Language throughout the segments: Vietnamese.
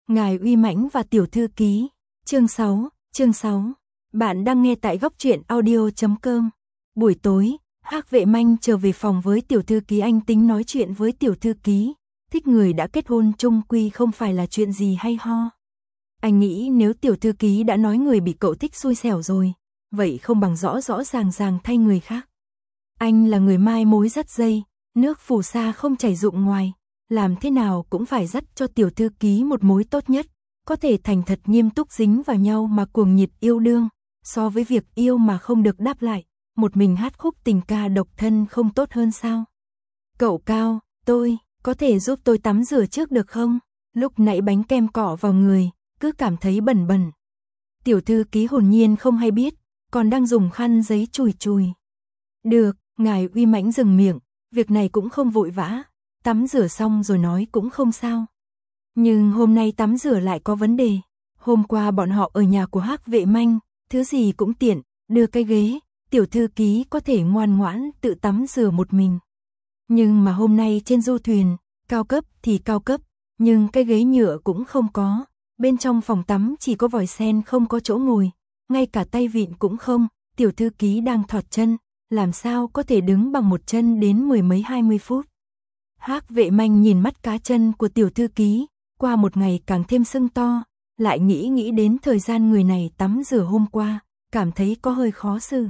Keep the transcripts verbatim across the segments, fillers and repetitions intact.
Ngài uy mãnh và tiểu thư ký. Chương sáu, chương sáu. Bạn đang nghe tại góc truyện audio chấm com. Buổi tối, Hắc Vệ Manh trở về phòng với tiểu thư ký, anh tính nói chuyện với tiểu thư ký, thích người đã kết hôn chung quy không phải là chuyện gì hay ho. Anh nghĩ nếu tiểu thư ký đã nói người bị cậu thích xui xẻo rồi, vậy không bằng rõ rõ ràng ràng thay người khác. Anh là người mai mối dắt dây, nước phù sa không chảy rụng ngoài, làm thế nào cũng phải dắt cho tiểu thư ký một mối tốt nhất, có thể thành thật nghiêm túc dính vào nhau mà cuồng nhiệt yêu đương, so với việc yêu mà không được đáp lại, một mình hát khúc tình ca độc thân không tốt hơn sao? Cậu Cao, tôi, có thể giúp tôi tắm rửa trước được không? Lúc nãy bánh kem cọ vào người, cứ cảm thấy bẩn bẩn. Tiểu thư ký hồn nhiên không hay biết, còn đang dùng khăn giấy chùi chùi. Được, ngài uy mãnh dừng miệng, việc này cũng không vội vã, tắm rửa xong rồi nói cũng không sao. Nhưng hôm nay tắm rửa lại có vấn đề. Hôm qua bọn họ ở nhà của Hắc Vệ Manh, thứ gì cũng tiện, đưa cái ghế, tiểu thư ký có thể ngoan ngoãn tự tắm rửa một mình. Nhưng mà hôm nay trên du thuyền, cao cấp thì cao cấp, nhưng cái ghế nhựa cũng không có, bên trong phòng tắm chỉ có vòi sen không có chỗ ngồi, ngay cả tay vịn cũng không, tiểu thư ký đang thọt chân, làm sao có thể đứng bằng một chân đến mười mấy hai mươi phút. Hắc Vệ Manh nhìn mắt cá chân của tiểu thư ký, qua một ngày càng thêm sưng to, lại nghĩ nghĩ đến thời gian người này tắm rửa hôm qua, cảm thấy có hơi khó xử.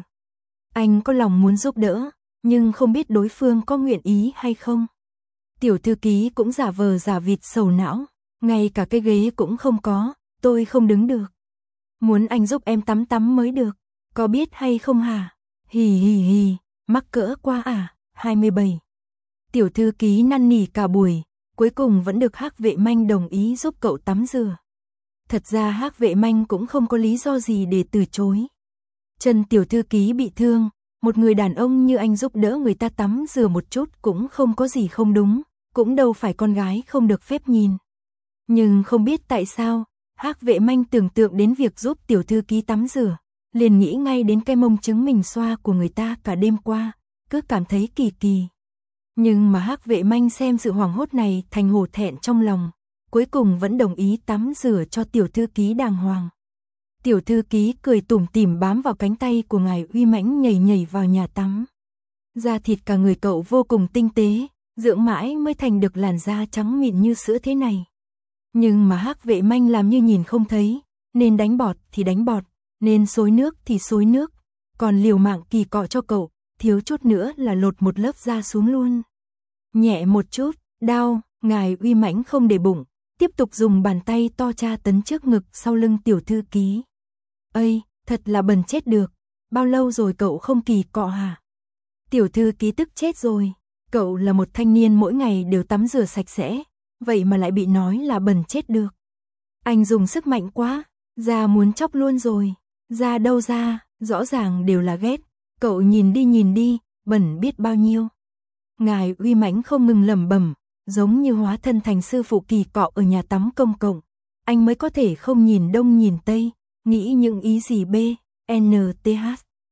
Anh có lòng muốn giúp đỡ, nhưng không biết đối phương có nguyện ý hay không. Tiểu thư ký cũng giả vờ giả vịt sầu não, ngay cả cái ghế cũng không có, tôi không đứng được. Muốn anh giúp em tắm tắm mới được, có biết hay không hả? Hì hì hì, mắc cỡ quá à, hai mươi bảy. Tiểu thư ký năn nỉ cả buổi, cuối cùng vẫn được Hắc Vệ Manh đồng ý giúp cậu tắm rửa. Thật ra Hắc Vệ Manh cũng không có lý do gì để từ chối. Chân tiểu thư ký bị thương, một người đàn ông như anh giúp đỡ người ta tắm rửa một chút cũng không có gì không đúng, cũng đâu phải con gái không được phép nhìn. Nhưng không biết tại sao, Hắc Vệ Manh tưởng tượng đến việc giúp tiểu thư ký tắm rửa, liền nghĩ ngay đến cái mông trứng mình xoa của người ta cả đêm qua, cứ cảm thấy kỳ kỳ. Nhưng mà Hắc Vệ Manh xem sự hoảng hốt này thành hổ thẹn trong lòng, cuối cùng vẫn đồng ý tắm rửa cho tiểu thư ký đàng hoàng. Tiểu thư ký cười tủm tỉm bám vào cánh tay của ngài uy mãnh nhảy nhảy vào nhà tắm. Da thịt cả người cậu vô cùng tinh tế, dưỡng mãi mới thành được làn da trắng mịn như sữa thế này. Nhưng mà Hắc Vệ Manh làm như nhìn không thấy, nên đánh bọt thì đánh bọt, nên xối nước thì xối nước, còn liều mạng kỳ cọ cho cậu, thiếu chút nữa là lột một lớp da xuống luôn. Nhẹ một chút, đau, ngài uy mãnh không để bụng, tiếp tục dùng bàn tay to tra tấn trước ngực sau lưng tiểu thư ký. Ây, thật là bần chết được, bao lâu rồi cậu không kỳ cọ hả? Tiểu thư ký tức chết rồi, cậu là một thanh niên mỗi ngày đều tắm rửa sạch sẽ, vậy mà lại bị nói là bần chết được. Anh dùng sức mạnh quá, da muốn chóc luôn rồi, da đâu ra, rõ ràng đều là ghét, cậu nhìn đi nhìn đi, bẩn biết bao nhiêu. Ngài uy mãnh không ngừng lẩm bẩm, giống như hóa thân thành sư phụ kỳ cọ ở nhà tắm công cộng, anh mới có thể không nhìn đông nhìn tây, nghĩ những ý gì b, n, t, h.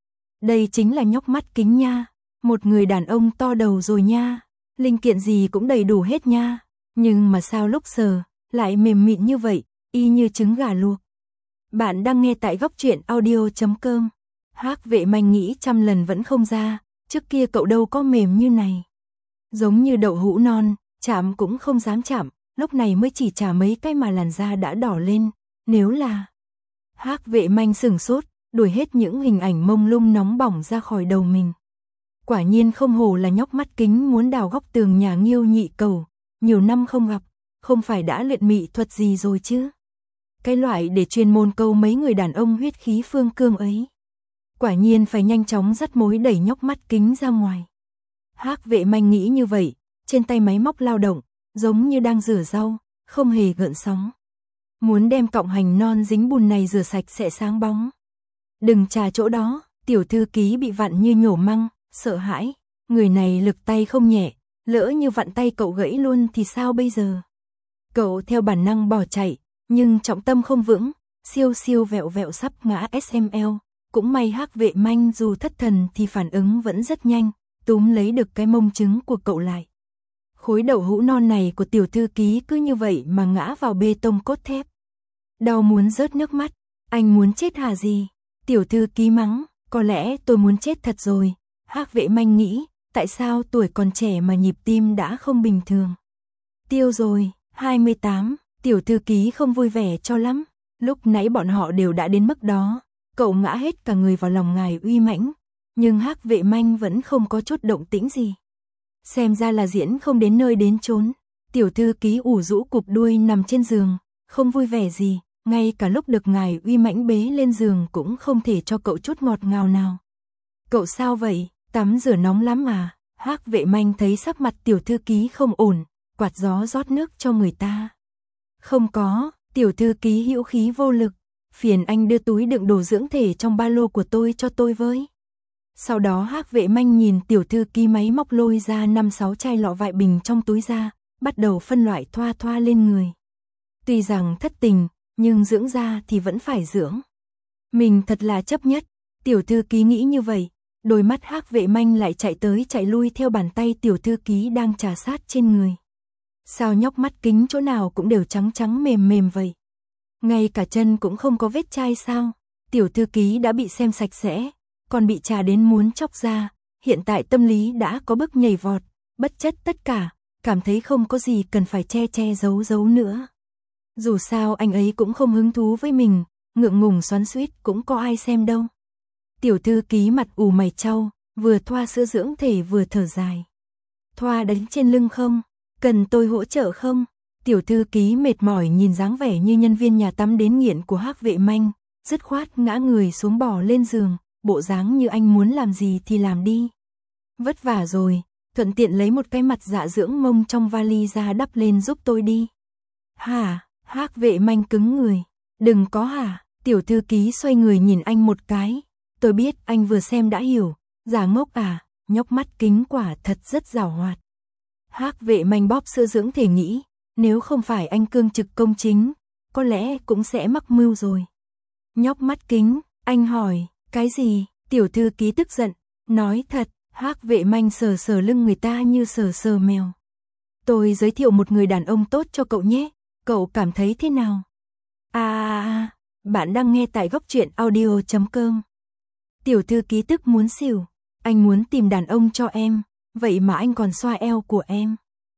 Đây chính là nhóc mắt kính nha, một người đàn ông to đầu rồi nha, linh kiện gì cũng đầy đủ hết nha, nhưng mà sao lúc sờ, lại mềm mịn như vậy, y như trứng gà luộc. Bạn đang nghe tại góc truyện audio chấm com. Hắc Vệ Manh nghĩ trăm lần vẫn không ra, trước kia cậu đâu có mềm như này. Giống như đậu hũ non, chạm cũng không dám chạm, lúc này mới chỉ chà mấy cái mà làn da đã đỏ lên, nếu là... Hắc Vệ Manh sửng sốt, đuổi hết những hình ảnh mông lung nóng bỏng ra khỏi đầu mình. Quả nhiên không hổ là nhóc mắt kính muốn đào góc tường nhà Nghiêu Nhị Cầu, nhiều năm không gặp, không phải đã luyện mỹ thuật gì rồi chứ. Cái loại để chuyên môn câu mấy người đàn ông huyết khí phương cương ấy. Quả nhiên phải nhanh chóng dắt mối đẩy nhóc mắt kính ra ngoài. Hắc Vệ Manh nghĩ như vậy, trên tay máy móc lao động, giống như đang rửa rau, không hề gợn sóng. Muốn đem cọng hành non dính bùn này rửa sạch sẽ sáng bóng. Đừng trà chỗ đó, tiểu thư ký bị vặn như nhổ măng, sợ hãi, người này lực tay không nhẹ, lỡ như vặn tay cậu gãy luôn thì sao bây giờ? Cậu theo bản năng bỏ chạy, nhưng trọng tâm không vững, siêu siêu vẹo vẹo sắp ngã ét em lờ, cũng may Hắc Vệ Manh dù thất thần thì phản ứng vẫn rất nhanh, túm lấy được cái mông trứng của cậu lại. Khối đậu hũ non này của tiểu thư ký cứ như vậy mà ngã vào bê tông cốt thép. Đau muốn rớt nước mắt, anh muốn chết hả gì? Tiểu thư ký mắng, có lẽ tôi muốn chết thật rồi. Hắc Vệ Manh nghĩ, tại sao tuổi còn trẻ mà nhịp tim đã không bình thường. Tiêu rồi, hai mươi tám, tiểu thư ký không vui vẻ cho lắm. Lúc nãy bọn họ đều đã đến mức đó, cậu ngã hết cả người vào lòng ngài uy mãnh, nhưng Hắc Vệ Manh vẫn không có chút động tĩnh gì. Xem ra là diễn không đến nơi đến chốn. Tiểu thư ký ủ rũ cụp đuôi nằm trên giường, không vui vẻ gì, ngay cả lúc được ngài uy mãnh bế lên giường cũng không thể cho cậu chút ngọt ngào nào. Cậu sao vậy, tắm rửa nóng lắm à? Hắc Vệ Manh thấy sắc mặt tiểu thư ký không ổn, quạt gió rót nước cho người ta. Không có, tiểu thư ký hữu khí vô lực, phiền anh đưa túi đựng đồ dưỡng thể trong ba lô của tôi cho tôi với. Sau đó Hắc Vệ Manh nhìn tiểu thư ký máy móc lôi ra năm sáu chai lọ vại bình trong túi ra, bắt đầu phân loại thoa thoa lên người. Tuy rằng thất tình, nhưng dưỡng da thì vẫn phải dưỡng. Mình thật là chấp nhất, tiểu thư ký nghĩ như vậy, đôi mắt Hắc Vệ Manh lại chạy tới chạy lui theo bàn tay tiểu thư ký đang trà sát trên người. Sao nhóc mắt kính chỗ nào cũng đều trắng trắng mềm mềm vậy? Ngay cả chân cũng không có vết chai sao? Tiểu thư ký đã bị xem sạch sẽ, còn bị trà đến muốn chóc ra, hiện tại tâm lý đã có bước nhảy vọt, bất chấp tất cả, cảm thấy không có gì cần phải che che giấu giấu nữa. Dù sao anh ấy cũng không hứng thú với mình, ngượng ngùng xoắn xuýt cũng có ai xem đâu. Tiểu thư ký mặt ủ mày chau, vừa thoa sữa dưỡng thể vừa thở dài. Thoa đánh trên lưng không? Cần tôi hỗ trợ không? Tiểu thư ký mệt mỏi nhìn dáng vẻ như nhân viên nhà tắm đến nghiện của Hắc Vệ Manh, dứt khoát ngã người xuống bò lên giường, bộ dáng như anh muốn làm gì thì làm đi. Vất vả rồi, thuận tiện lấy một cái mặt dạ dưỡng mông trong vali ra đắp lên giúp tôi đi. Hả? Hắc Vệ Manh cứng người. Đừng có hả? Tiểu thư ký xoay người nhìn anh một cái. Tôi biết anh vừa xem đã hiểu, giả ngốc à, nhóc mắt kính quả thật rất giàu hoạt. Hắc Vệ Manh bóp sữa dưỡng thể nghĩ, nếu không phải anh cương trực công chính, có lẽ cũng sẽ mắc mưu rồi. Nhóc mắt kính, anh hỏi, cái gì? Tiểu thư ký tức giận, nói thật. Hắc Vệ Manh sờ sờ lưng người ta như sờ sờ mèo. Tôi giới thiệu một người đàn ông tốt cho cậu nhé, cậu cảm thấy thế nào? À, à, bạn đang nghe tại góc truyện audio chấm com. Tiểu thư ký tức muốn xỉu, anh muốn tìm đàn ông cho em, vậy mà anh còn xoa eo của em.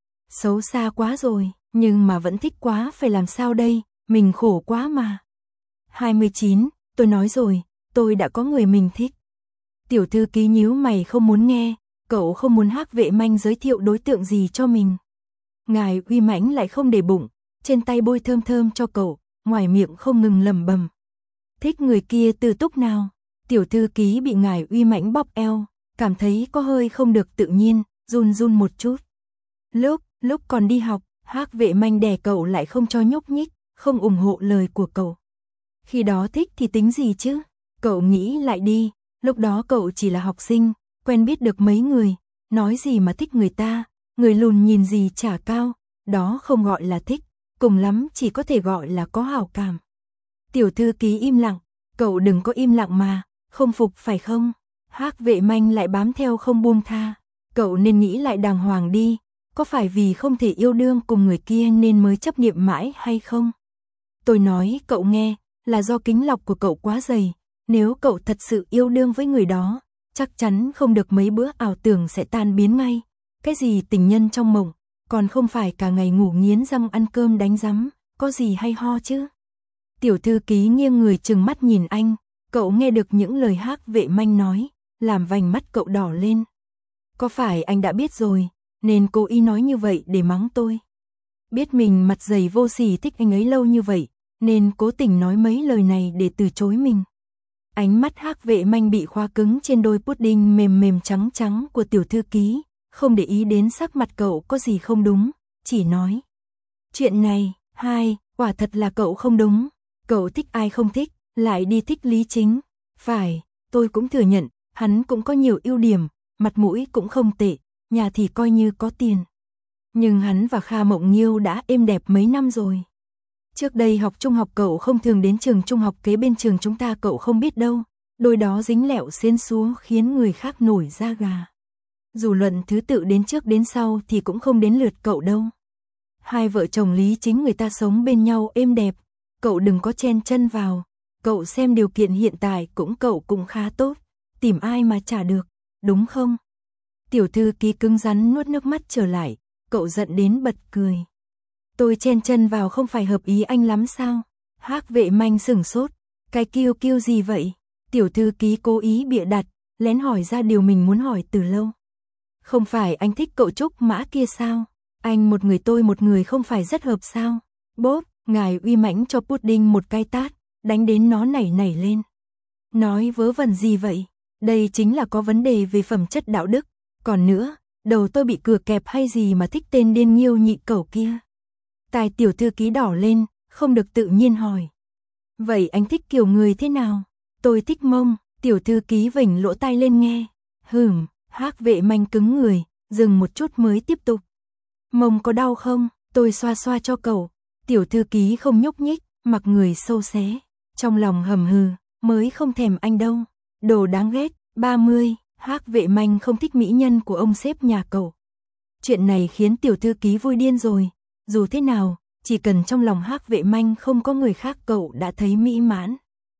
Xấu xa quá rồi, nhưng mà vẫn thích quá, phải làm sao đây, mình khổ quá mà. hai mươi chín, tôi nói rồi, tôi đã có người mình thích. Tiểu thư ký nhíu mày không muốn nghe, cậu không muốn Hắc Vệ Manh giới thiệu đối tượng gì cho mình. Ngài uy mãnh lại không để bụng, trên tay bôi thơm thơm cho cậu, ngoài miệng không ngừng lẩm bẩm. Thích người kia từ túc nào? Tiểu thư ký bị ngài uy mãnh bóp eo, cảm thấy có hơi không được tự nhiên, run run một chút. Lúc, lúc còn đi học, Hắc Vệ Manh đè cậu lại không cho nhúc nhích, không ủng hộ lời của cậu. Khi đó thích thì tính gì chứ? Cậu nghĩ lại đi, lúc đó cậu chỉ là học sinh, quen biết được mấy người, nói gì mà thích người ta, người lùn nhìn gì chả cao, đó không gọi là thích, cùng lắm chỉ có thể gọi là có hảo cảm. Tiểu thư ký im lặng, cậu đừng có im lặng mà, không phục phải không? Hắc Vệ Manh lại bám theo không buông tha, cậu nên nghĩ lại đàng hoàng đi, có phải vì không thể yêu đương cùng người kia nên mới chấp niệm mãi hay không? Tôi nói cậu nghe, là do kính lọc của cậu quá dày, nếu cậu thật sự yêu đương với người đó, chắc chắn không được mấy bữa ảo tưởng sẽ tan biến ngay. Cái gì tình nhân trong mộng, còn không phải cả ngày ngủ nghiến răng ăn cơm đánh rắm, có gì hay ho chứ? Tiểu thư ký nghiêng người trừng mắt nhìn anh, cậu nghe được những lời Hắc Vệ Manh nói, làm vành mắt cậu đỏ lên. Có phải anh đã biết rồi, nên cố ý nói như vậy để mắng tôi? Biết mình mặt dày vô sỉ thích anh ấy lâu như vậy, nên cố tình nói mấy lời này để từ chối mình. Ánh mắt Hắc Vệ Manh bị khóa cứng trên đôi pudding mềm mềm trắng trắng của tiểu thư ký, không để ý đến sắc mặt cậu có gì không đúng, chỉ nói. Chuyện này, hai, quả thật là cậu không đúng, cậu thích ai không thích, lại đi thích Lý Chính. Phải, tôi cũng thừa nhận, hắn cũng có nhiều ưu điểm, mặt mũi cũng không tệ, nhà thì coi như có tiền. Nhưng hắn và Kha Mộng Nghiêu đã êm đẹp mấy năm rồi. Trước đây học trung học cậu không thường đến trường trung học kế bên trường chúng ta, cậu không biết đâu, đôi đó dính lẹo xiên xúa khiến người khác nổi da gà. Dù luận thứ tự đến trước đến sau thì cũng không đến lượt cậu đâu. Hai vợ chồng Lý Chính người ta sống bên nhau êm đẹp, cậu đừng có chen chân vào, cậu xem điều kiện hiện tại cũng cậu cũng khá tốt, tìm ai mà trả được, đúng không? Tiểu thư ký cứng rắn nuốt nước mắt trở lại, cậu giận đến bật cười. Tôi chen chân vào không phải hợp ý anh lắm sao? Hắc Vệ Manh sửng sốt, cái kiêu kiêu gì vậy? Tiểu thư ký cố ý bịa đặt, lén hỏi ra điều mình muốn hỏi từ lâu. Không phải anh thích cậu Trúc Mã kia sao? Anh một người tôi một người không phải rất hợp sao? Bốp, ngài uy mãnh cho Pudding một cái tát, đánh đến nó nảy nảy lên. Nói vớ vẩn gì vậy? Đây chính là có vấn đề về phẩm chất đạo đức. Còn nữa, đầu tôi bị cừa kẹp hay gì mà thích tên điên nghiêu nhị cẩu kia? Tai tiểu thư ký đỏ lên, không được tự nhiên hỏi. Vậy anh thích kiểu người thế nào? Tôi thích mông, tiểu thư ký vểnh lỗ tai lên nghe. Hừm, Hắc Vệ Manh cứng người, dừng một chút mới tiếp tục. Mông có đau không? Tôi xoa xoa cho cậu. Tiểu thư ký không nhúc nhích, mặc người sâu xé. Trong lòng hầm hừ, mới không thèm anh đâu. Đồ đáng ghét, ba mươi, Hắc Vệ Manh không thích mỹ nhân của ông sếp nhà cậu. Chuyện này khiến tiểu thư ký vui điên rồi. Dù thế nào, chỉ cần trong lòng Hắc Vệ Manh không có người khác cậu đã thấy mỹ mãn.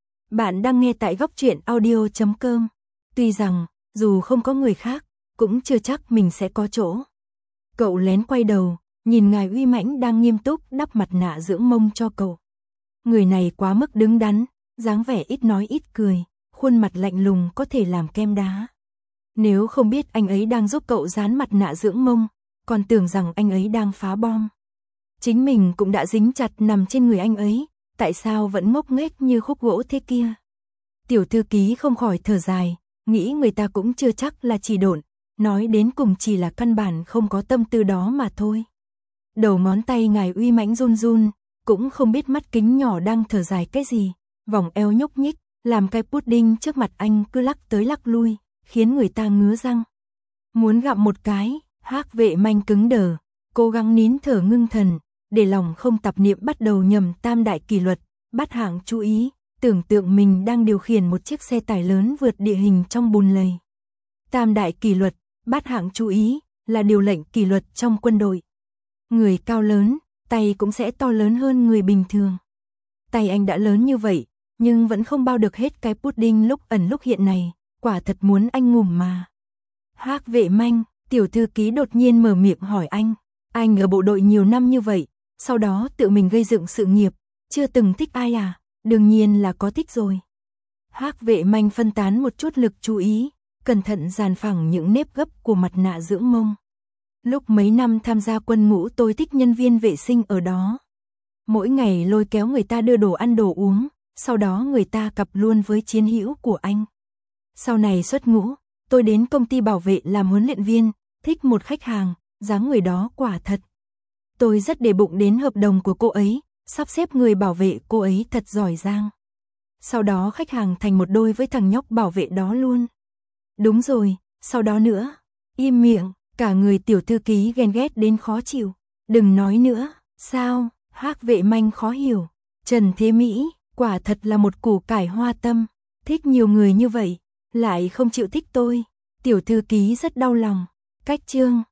Bạn đang nghe tại góc truyện audio chấm com. Tuy rằng, dù không có người khác, cũng chưa chắc mình sẽ có chỗ. Cậu lén quay đầu, nhìn ngài uy mãnh đang nghiêm túc đắp mặt nạ dưỡng mông cho cậu. Người này quá mức đứng đắn, dáng vẻ ít nói ít cười, khuôn mặt lạnh lùng có thể làm kem đá. Nếu không biết anh ấy đang giúp cậu dán mặt nạ dưỡng mông, còn tưởng rằng anh ấy đang phá bom. Chính mình cũng đã dính chặt nằm trên người anh ấy, tại sao vẫn ngốc nghếch như khúc gỗ thế kia? Tiểu thư ký không khỏi thở dài, nghĩ người ta cũng chưa chắc là chỉ độn, nói đến cùng chỉ là căn bản không có tâm tư đó mà thôi. Đầu ngón tay ngài uy mãnh run run, cũng không biết mắt kính nhỏ đang thở dài cái gì, vòng eo nhúc nhích, làm cái pudding trước mặt anh cứ lắc tới lắc lui, khiến người ta ngứa răng. Muốn gặm một cái, Hắc Vệ Manh cứng đờ, cố gắng nín thở ngưng thần, để lòng không tạp niệm bắt đầu nhầm tam đại kỷ luật, bắt hạng chú ý, tưởng tượng mình đang điều khiển một chiếc xe tải lớn vượt địa hình trong bùn lầy. Tam đại kỷ luật, bắt hạng chú ý, là điều lệnh kỷ luật trong quân đội. Người cao lớn, tay cũng sẽ to lớn hơn người bình thường. Tay anh đã lớn như vậy, nhưng vẫn không bao được hết cái pudding lúc ẩn lúc hiện này, quả thật muốn anh ngủm mà. Hắc Vệ Manh, tiểu thư ký đột nhiên mở miệng hỏi anh, anh ở bộ đội nhiều năm như vậy, sau đó tự mình gây dựng sự nghiệp, chưa từng thích ai à? Đương nhiên là có thích rồi. Hắc Vệ Manh phân tán một chút lực chú ý, cẩn thận dàn phẳng những nếp gấp của mặt nạ dưỡng mông. Lúc mấy năm tham gia quân ngũ tôi thích nhân viên vệ sinh ở đó. Mỗi ngày lôi kéo người ta đưa đồ ăn đồ uống, sau đó người ta cặp luôn với chiến hữu của anh. Sau này xuất ngũ, tôi đến công ty bảo vệ làm huấn luyện viên, thích một khách hàng, dáng người đó quả thật. Tôi rất để bụng đến hợp đồng của cô ấy, sắp xếp người bảo vệ cô ấy thật giỏi giang. Sau đó khách hàng thành một đôi với thằng nhóc bảo vệ đó luôn. Đúng rồi, sau đó nữa. Im miệng, cả người tiểu thư ký ghen ghét đến khó chịu. Đừng nói nữa, sao? Hắc Vệ Manh khó hiểu. Trần Thế Mỹ, quả thật là một củ cải hoa tâm. Thích nhiều người như vậy, lại không chịu thích tôi. Tiểu thư ký rất đau lòng. Cách chương.